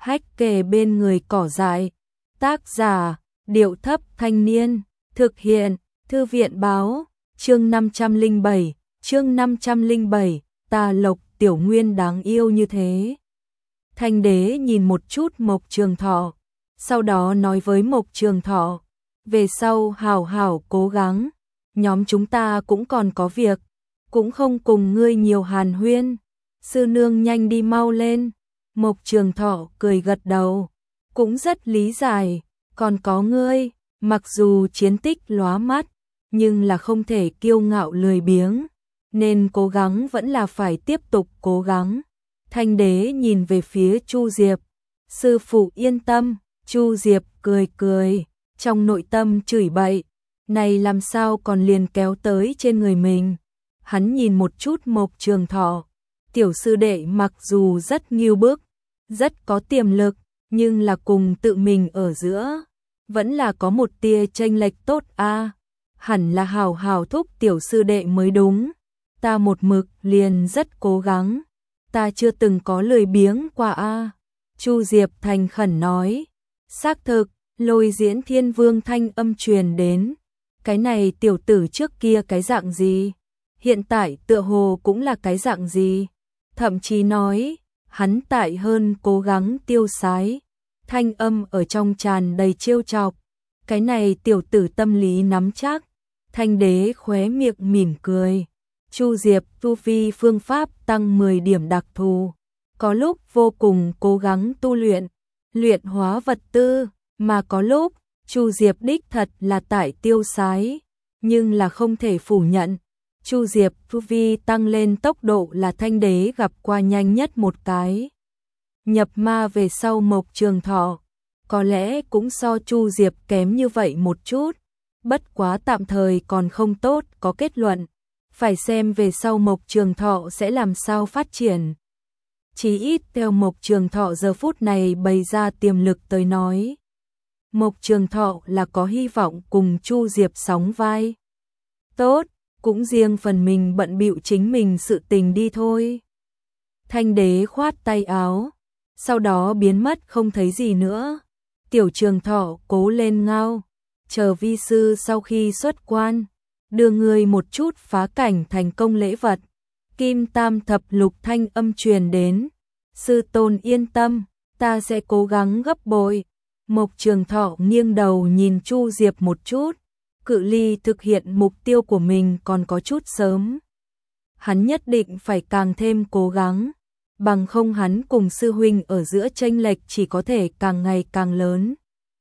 hách kề bên người cỏ dại. Tác giả, Điệu Thấp Thanh Niên. Thực hiện, Thư viện Báo. Chương 507, ta Lộc Tiểu Nguyên đáng yêu như thế. Thanh đế nhìn một chút Mộc Trường Thọ, sau đó nói với Mộc Trường Thọ, về sau hảo hảo cố gắng, nhóm chúng ta cũng còn có việc, cũng không cùng ngươi nhiều hàn huyên, sư nương nhanh đi mau lên. Mộc Trường Thọ cười gật đầu, cũng rất lý giải, còn có ngươi, mặc dù chiến tích lóa mắt, nhưng là không thể kiêu ngạo lười biếng, nên cố gắng vẫn là phải tiếp tục cố gắng. Thanh đế nhìn về phía Chu Diệp, sư phụ yên tâm. Chu Diệp cười cười, trong nội tâm chửi bậy, này làm sao còn liền kéo tới trên người mình. Hắn nhìn một chút Mộc Trường Thọ, tiểu sư đệ mặc dù rất nghiêu bức, rất có tiềm lực, nhưng là cùng tự mình ở giữa, vẫn là có một tia chênh lệch tốt a. Hẳn là hào hào thúc tiểu sư đệ mới đúng, ta một mực liền rất cố gắng, ta chưa từng có lười biếng qua a. Chu Diệp thành khẩn nói, xác thực. Lôi Diễn Thiên Vương thanh âm truyền đến, cái này tiểu tử trước kia cái dạng gì, hiện tại tựa hồ cũng là cái dạng gì, thậm chí nói, hắn tại hơn cố gắng tiêu sái, thanh âm ở trong tràn đầy trêu chọc, cái này tiểu tử tâm lý nắm chắc. Thanh đế khóe miệng mỉm cười, Chu Diệp tu vi phương pháp tăng 10 điểm đặc thù, có lúc vô cùng cố gắng tu luyện hóa vật tư, mà có lúc Chu Diệp đích thật là tại tiêu sái, nhưng là không thể phủ nhận, Chu Diệp tu vi tăng lên tốc độ là thanh đế gặp qua nhanh nhất một cái. Nhập ma về sau Mộc Trường Thọ, có lẽ cũng so Chu Diệp kém như vậy một chút, bất quá tạm thời còn không tốt có kết luận, phải xem về sau Mộc Trường Thọ sẽ làm sao phát triển. Chí ít theo Mộc Trường Thọ giờ phút này bày ra tiềm lực tới nói, Mộc Trường Thọ là có hy vọng cùng Chu Diệp sóng vai. Tốt, cũng riêng phần mình bận bịu chính mình sự tình đi thôi. Thanh đế khoát tay áo, sau đó biến mất không thấy gì nữa. Tiểu Trường Thọ cố lên ngao, chờ vi sư sau khi xuất quan, đưa người một chút phá cảnh thành công lễ vật. Kim Tam Thập Lục thanh âm truyền đến, sư tôn yên tâm, ta sẽ cố gắng gấp bội. Mộc Trường Thọ nghiêng đầu nhìn Chu Diệp một chút, cự ly thực hiện mục tiêu của mình còn có chút sớm. Hắn nhất định phải càng thêm cố gắng, bằng không hắn cùng sư huynh ở giữa chênh lệch chỉ có thể càng ngày càng lớn.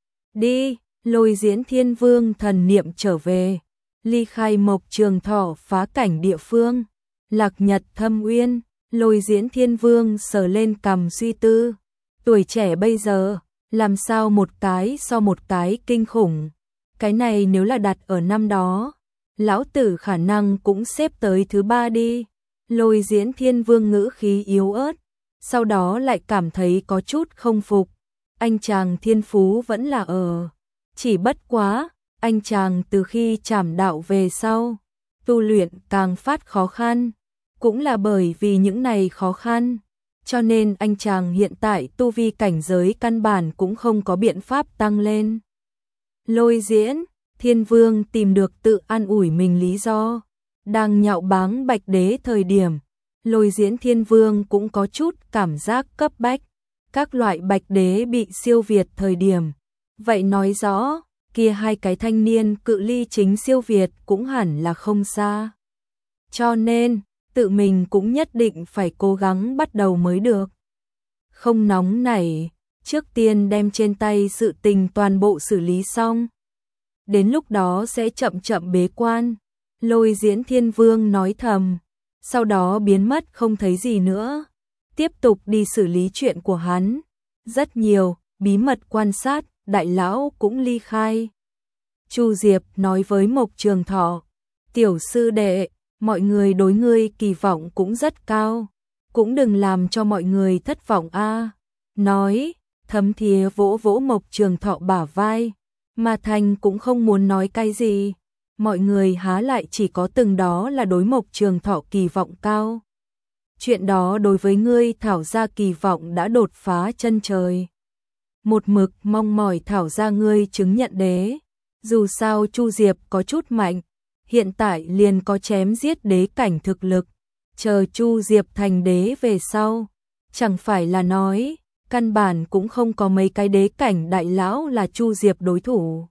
Đi, Lôi Diễn Thiên Vương thần niệm trở về, ly khai Mộc Trường Thọ phá cảnh địa phương. Lạc Nhật Thâm Uyên, Lôi Diễn Thiên Vương sờ lên cằm suy tư, tuổi trẻ bây giờ, làm sao một cái so một cái kinh khủng, cái này nếu là đặt ở năm đó, lão tử khả năng cũng xếp tới thứ 3 đi. Lôi Diễn Thiên Vương ngữ khí yếu ớt, sau đó lại cảm thấy có chút không phục, anh chàng thiên phú vẫn là ở, chỉ bất quá, anh chàng từ khi trảm đạo về sau, tu luyện càng phát khó khăn, cũng là bởi vì những này khó khăn, cho nên anh chàng hiện tại tu vi cảnh giới căn bản cũng không có biện pháp tăng lên. Lôi Diễn Thiên Vương tìm được tự an ủi mình lý do, đang nhạo báng Bạch Đế thời điểm, Lôi Diễn Thiên Vương cũng có chút cảm giác cấp bách, các loại Bạch Đế bị siêu việt thời điểm, vậy nói rõ, kia hai cái thanh niên cự ly chính siêu việt cũng hẳn là không xa. Cho nên, tự mình cũng nhất định phải cố gắng bắt đầu mới được. Không nóng nảy, trước tiên đem trên tay sự tình toàn bộ xử lý xong. Đến lúc đó sẽ chậm chậm bế quan. Lôi Diễn Thiên Vương nói thầm, sau đó biến mất không thấy gì nữa. Tiếp tục đi xử lý chuyện của hắn. Rất nhiều, bí mật quan sát, đại lão cũng ly khai. Chu Diệp nói với Mộc Trường Thọ, tiểu sư đệ, mọi người đối ngươi kỳ vọng cũng rất cao, cũng đừng làm cho mọi người thất vọng a. Nói, thấm thía vỗ vỗ Mộc Trường Thọ bả vai, mà Thành cũng không muốn nói cái gì, mọi người há lại chỉ có từng đó là đối Mộc Trường Thọ kỳ vọng cao. Chuyện đó đối với ngươi thảo ra kỳ vọng đã đột phá chân trời. một mực mong mỏi thảo ra ngươi chứng nhận đế. Dù sao Chu Diệp có chút mạnh, hiện tại liền có chém giết đế cảnh thực lực, chờ Chu Diệp thành đế về sau, chẳng phải là nói, căn bản cũng không có mấy cái đế cảnh đại lão là Chu Diệp đối thủ.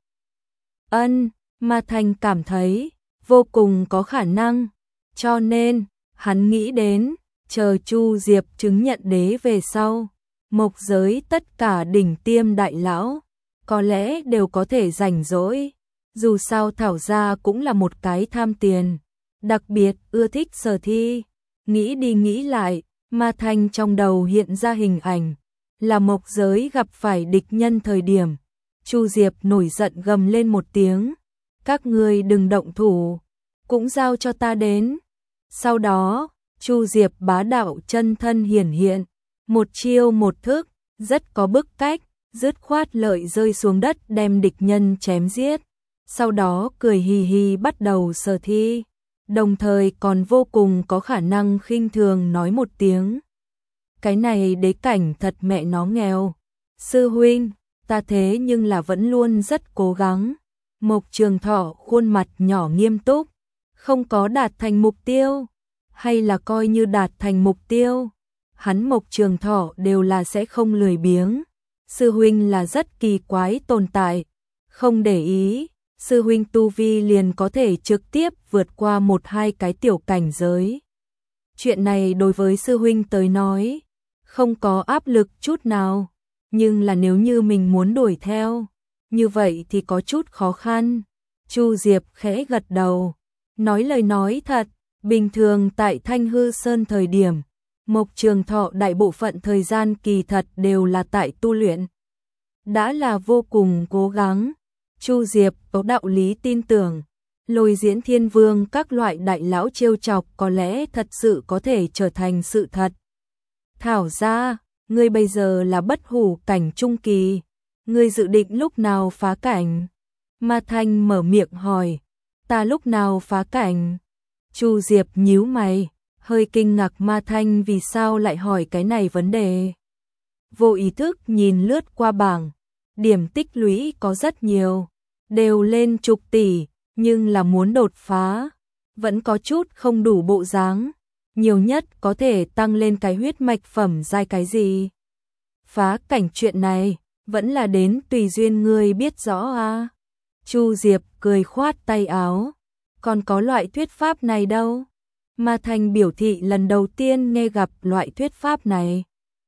Ma Thanh cảm thấy vô cùng có khả năng, cho nên hắn nghĩ đến, chờ Chu Diệp chứng nhận đế về sau, mộc giới tất cả đỉnh tiêm đại lão, có lẽ đều có thể rảnh rỗi. Dù sao Thảo gia cũng là một cái tham tiền, đặc biệt ưa thích sở thi. Nghĩ đi nghĩ lại, Ma Thanh trong đầu hiện ra hình ảnh, là mộc giới gặp phải địch nhân thời điểm. Chu Diệp nổi giận gầm lên một tiếng, các ngươi đừng động thủ, cũng giao cho ta đến. Sau đó, Chu Diệp bá đạo chân thân hiển hiện, một chiêu một thức, rất có bức cách, dứt khoát lợi rơi xuống đất đem địch nhân chém giết. Sau đó cười hì hì bắt đầu sở thi, đồng thời còn vô cùng có khả năng khinh thường nói một tiếng. Cái này đế cảnh thật mẹ nó nghèo. Sư huynh, ta thế nhưng là vẫn luôn rất cố gắng. Mộc Trường Thọ khuôn mặt nhỏ nghiêm túc, không có đạt thành mục tiêu, hay là coi như đạt thành mục tiêu. Hắn Mộc Trường Thọ đều là sẽ không lười biếng. Sư huynh là rất kỳ quái tồn tại, không để ý. Sư huynh tu vi liền có thể trực tiếp vượt qua 1-2 cái tiểu cảnh giới. Chuyện này đối với sư huynh tới nói, không có áp lực chút nào, nhưng là nếu như mình muốn đuổi theo, như vậy thì có chút khó khăn. Chu Diệp khẽ gật đầu, nói lời nói thật, bình thường tại Thanh Hư Sơn thời điểm, Mộc Trường Thọ đại bộ phận thời gian kỳ thật đều là tại tu luyện. Đã là vô cùng cố gắng. Chu Diệp có đạo lý tin tưởng, Lôi Diễn Thiên Vương các loại đại lão trêu chọc có lẽ thật sự có thể trở thành sự thật. Thảo ra, ngươi bây giờ là bất hủ cảnh trung kỳ, ngươi dự định lúc nào phá cảnh? Ma Thanh mở miệng hỏi, ta lúc nào phá cảnh? Chu Diệp nhíu mày, hơi kinh ngạc Ma Thanh vì sao lại hỏi cái này vấn đề. Vô ý thức nhìn lướt qua bảng, điểm tích lũy có rất nhiều, đều lên chục tỷ, nhưng là muốn đột phá, vẫn có chút không đủ bộ dáng, nhiều nhất có thể tăng lên cái huyết mạch phẩm giai cái gì. Phá cảnh chuyện này, vẫn là đến tùy duyên ngươi biết rõ à. Chu Diệp cười khoát tay áo, còn có loại thuyết pháp này đâu. Ma Thanh biểu thị lần đầu tiên nghe gặp loại thuyết pháp này.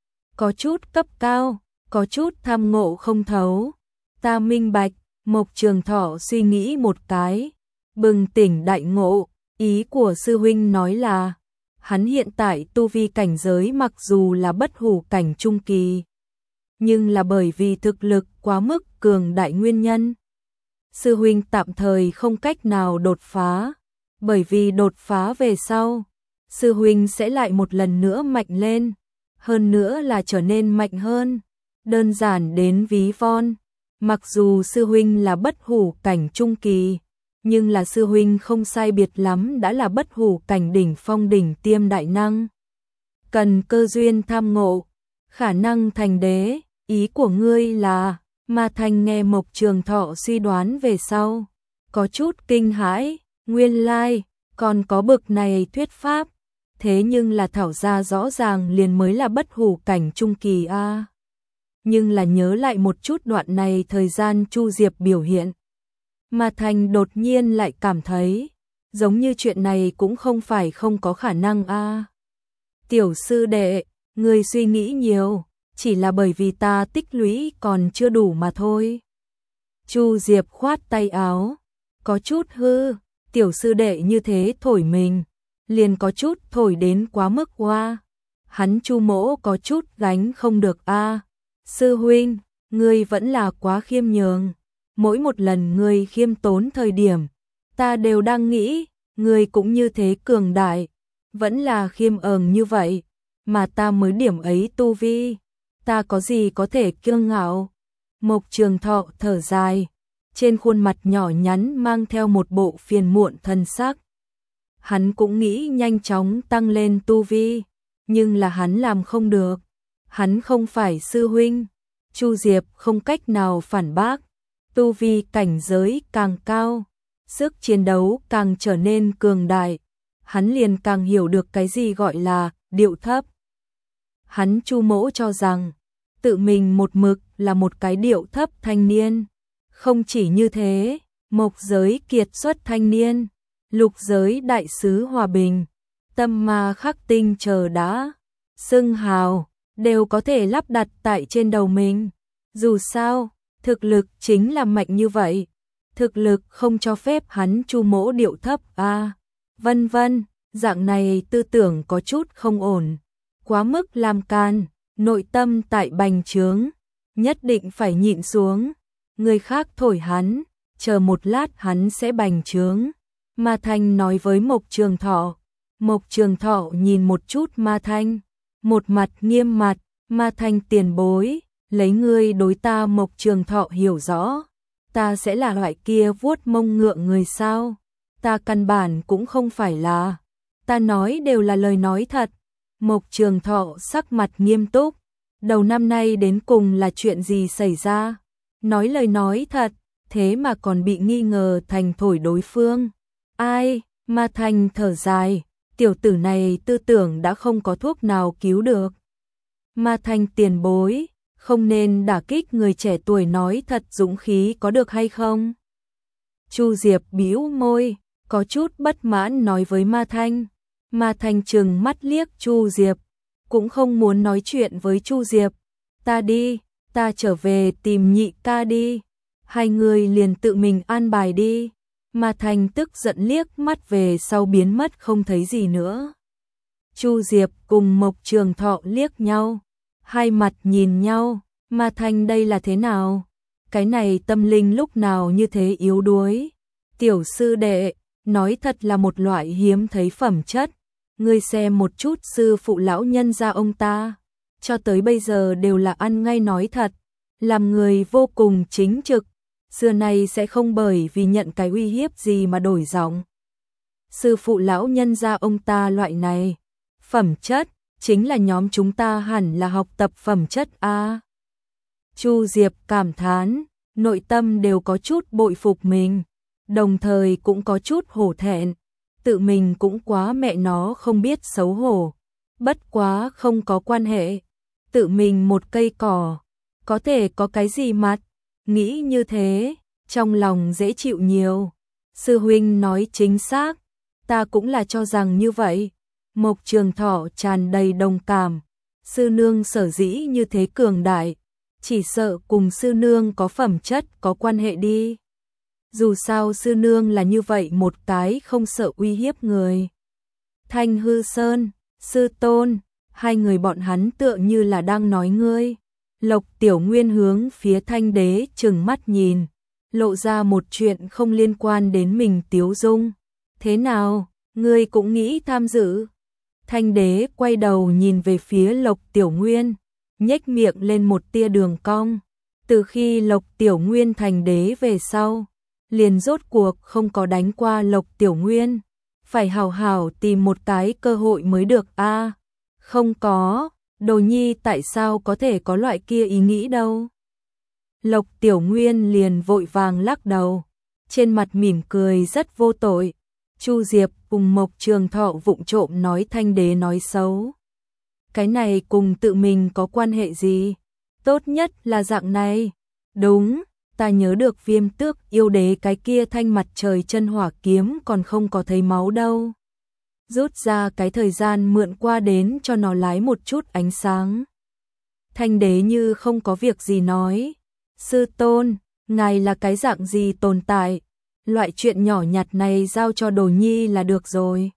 Có chút cấp cao, có chút tham ngộ không thấu. Ta minh bạch. Mộc Trường Thọ suy nghĩ một cái, bừng tỉnh đại ngộ, ý của sư huynh nói là, hắn hiện tại tu vi cảnh giới mặc dù là bất hủ cảnh trung kỳ, nhưng là bởi vì thực lực quá mức cường đại nguyên nhân. Sư huynh tạm thời không cách nào đột phá, bởi vì đột phá về sau, sư huynh sẽ lại một lần nữa mạnh lên, hơn nữa là trở nên mạnh hơn, đơn giản đến ví von. Mặc dù sư huynh là bất hủ cảnh trung kỳ, nhưng là sư huynh không sai biệt lắm đã là bất hủ cảnh đỉnh phong đỉnh tiêm đại năng. Cần cơ duyên tham ngộ, khả năng thành đế, ý của ngươi là. Ma Thanh nghe Mộc Trường Thọ suy đoán về sau, có chút kinh hãi, nguyên lai, còn có bực này thuyết pháp, thế nhưng là Thảo gia rõ ràng liền mới là bất hủ cảnh trung kỳ a. Nhưng là nhớ lại một chút đoạn này thời gian Chu Diệp biểu hiện, Ma Thanh đột nhiên lại cảm thấy, giống như chuyện này cũng không phải không có khả năng a. Tiểu sư đệ, ngươi suy nghĩ nhiều, chỉ là bởi vì ta tích lũy còn chưa đủ mà thôi. Chu Diệp khoát tay áo, có chút hư, tiểu sư đệ như thế thổi mình, liền có chút thổi đến quá mức qua. Hắn Chu mỗ có chút gánh không được a. Sư huynh, ngươi vẫn là quá khiêm nhường. Mỗi một lần ngươi khiêm tốn thời điểm, ta đều đang nghĩ, ngươi cũng như thế cường đại, vẫn là khiêm ờn như vậy, mà ta mới điểm ấy tu vi, ta có gì có thể kiêu ngạo. Mộc Trường Thọ thở dài, trên khuôn mặt nhỏ nhắn mang theo một bộ phiền muộn thân sắc. Hắn cũng nghĩ nhanh chóng tăng lên tu vi, nhưng là hắn làm không được. Hắn không phải sư huynh. Chu Diệp không cách nào phản bác, tu vi cảnh giới càng cao, sức chiến đấu càng trở nên cường đại, hắn liền càng hiểu được cái gì gọi là điệu thấp. Hắn Chu Mỗ cho rằng tự mình một mực là một cái điệu thấp thanh niên. Không chỉ như thế, mộc giới kiệt xuất thanh niên, lục giới đại sứ hòa bình, tâm ma khắc tinh chờ đã, xưng hào, đều có thể lắp đặt tại trên đầu mình. Dù sao, thực lực chính là mạnh như vậy. Thực lực không cho phép hắn Chu Mỗ điệu thấp vân vân, dạng này tư tưởng có chút không ổn. Quá mức làm can, nội tâm tại bành trướng, nhất định phải nhịn xuống. Người khác thổi hắn, chờ một lát hắn sẽ bành trướng. Ma Thanh nói với Mộc Trường Thọ. Mộc Trường Thọ nhìn một chút Ma Thanh, một mặt nghiêm mặt. Ma Thanh tiền bối, lấy ngươi đối ta Mộc Trường Thọ hiểu rõ, ta sẽ là loại kia vuốt mông ngượng người sao? Ta căn bản cũng không phải là, ta nói đều là lời nói thật. Mộc Trường Thọ sắc mặt nghiêm túc, đầu năm nay đến cùng là chuyện gì xảy ra? Nói lời nói thật, thế mà còn bị nghi ngờ thành thổi đối phương. Ai? Ma Thanh thở dài, tiểu tử này tư tưởng đã không có thuốc nào cứu được. Ma Thanh tiền bối, không nên đả kích người trẻ tuổi nói thật dũng khí có được hay không? Chu Diệp bĩu môi, có chút bất mãn nói với Ma Thanh. Ma Thanh trừng mắt liếc Chu Diệp, cũng không muốn nói chuyện với Chu Diệp. Ta đi, ta trở về tìm nhị ca đi. Hai người liền tự mình an bài đi. Ma Thanh tức giận liếc mắt về sau biến mất không thấy gì nữa. Chu Diệp cùng Mộc Trường Thọ liếc nhau, hai mặt nhìn nhau. Ma Thanh đây là thế nào? Cái này tâm linh lúc nào như thế yếu đuối? Tiểu sư đệ, nói thật là một loại hiếm thấy phẩm chất. Ngươi xem một chút sư phụ lão nhân gia ông ta, cho tới bây giờ đều là ăn ngay nói thật, làm người vô cùng chính trực, xưa nay sẽ không bởi vì nhận cái uy hiếp gì mà đổi giọng. Sư phụ lão nhân gia ông ta loại này, phẩm chất, chính là nhóm chúng ta hẳn là học tập phẩm chất a. Chu Diệp cảm thán, nội tâm đều có chút bội phục mình, đồng thời cũng có chút hổ thẹn. Tự mình cũng quá mẹ nó không biết xấu hổ. Bất quá không có quan hệ. Tự mình một cây cỏ, có thể có cái gì mặt. Nghĩ như thế, trong lòng dễ chịu nhiều. Sư huynh nói chính xác, ta cũng là cho rằng như vậy. Mộc Trường Thọ tràn đầy đồng cảm. Sư nương sở dĩ như thế cường đại, chỉ sợ cùng sư nương có phẩm chất có quan hệ đi. Dù sao sư nương là như vậy một cái không sợ uy hiếp người. Thanh Hư Sơn, sư tôn, hai người bọn hắn tựa như là đang nói ngươi. Lộc Tiểu Nguyên hướng phía Thanh Đế trừng mắt nhìn, lộ ra một chuyện không liên quan đến mình tiếu dung. Thế nào, ngươi cũng nghĩ tham dự? Thanh Đế quay đầu nhìn về phía Lộc Tiểu Nguyên, nhếch miệng lên một tia đường cong. Từ khi Lộc Tiểu Nguyên thành đế về sau, liền rốt cuộc không có đánh qua Lộc Tiểu Nguyên, phải hào hào tìm một cái cơ hội mới được a. Không có, Đồ Nhi tại sao có thể có loại kia ý nghĩ đâu. Lộc Tiểu Nguyên liền vội vàng lắc đầu, trên mặt mỉm cười rất vô tội. Chu Diệp cùng Mộc Trường Thọ vụng trộm nói Thanh Đế nói xấu. Cái này cùng tự mình có quan hệ gì? Tốt nhất là dạng này. Đúng, ta nhớ được Viêm Tước yêu đế cái kia thanh mặt trời chân hỏa kiếm còn không có thấy máu đâu. Rút ra cái thời gian mượn qua đến cho nó lái một chút ánh sáng. Thanh Đế như không có việc gì nói. Sư tôn, ngài là cái dạng gì tồn tại? Loại chuyện nhỏ nhặt này giao cho Đồ Nhi là được rồi.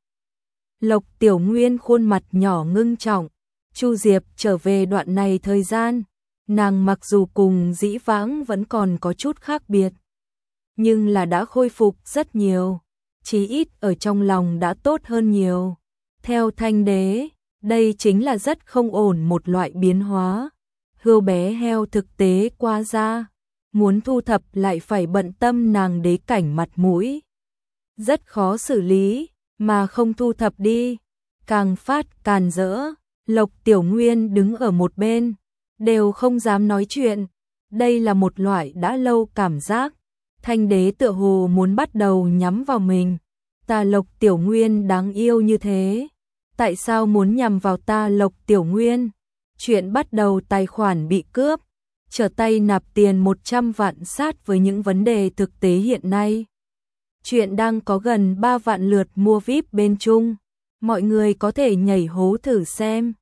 Lộc Tiểu Nguyên khuôn mặt nhỏ ngưng trọng. Chu Diệp trở về đoạn này thời gian, nàng mặc dù cùng dĩ vãng vẫn còn có chút khác biệt, nhưng là đã khôi phục rất nhiều, chí ít ở trong lòng đã tốt hơn nhiều. Theo Thanh Đế, đây chính là rất không ổn một loại biến hóa. Hươu bé heo thực tế qua ra, muốn thu thập lại phải bận tâm nàng đế cảnh mặt mũi. Rất khó xử lý, mà không thu thập đi, càng phát càn rỡ. Lộc Tiểu Nguyên đứng ở một bên, đều không dám nói chuyện. Đây là một loại đã lâu cảm giác. Thanh đế tựa hồ muốn bắt đầu nhắm vào mình. Ta Lộc Tiểu Nguyên đáng yêu như thế. Tại sao muốn nhằm vào ta Lộc Tiểu Nguyên? Chuyện bắt đầu tài khoản bị cướp. Trở tay nạp tiền 100 vạn sát với những vấn đề thực tế hiện nay. Chuyện đang có gần 3 vạn lượt mua VIP bên Trung. Mọi người có thể nhảy hố thử xem.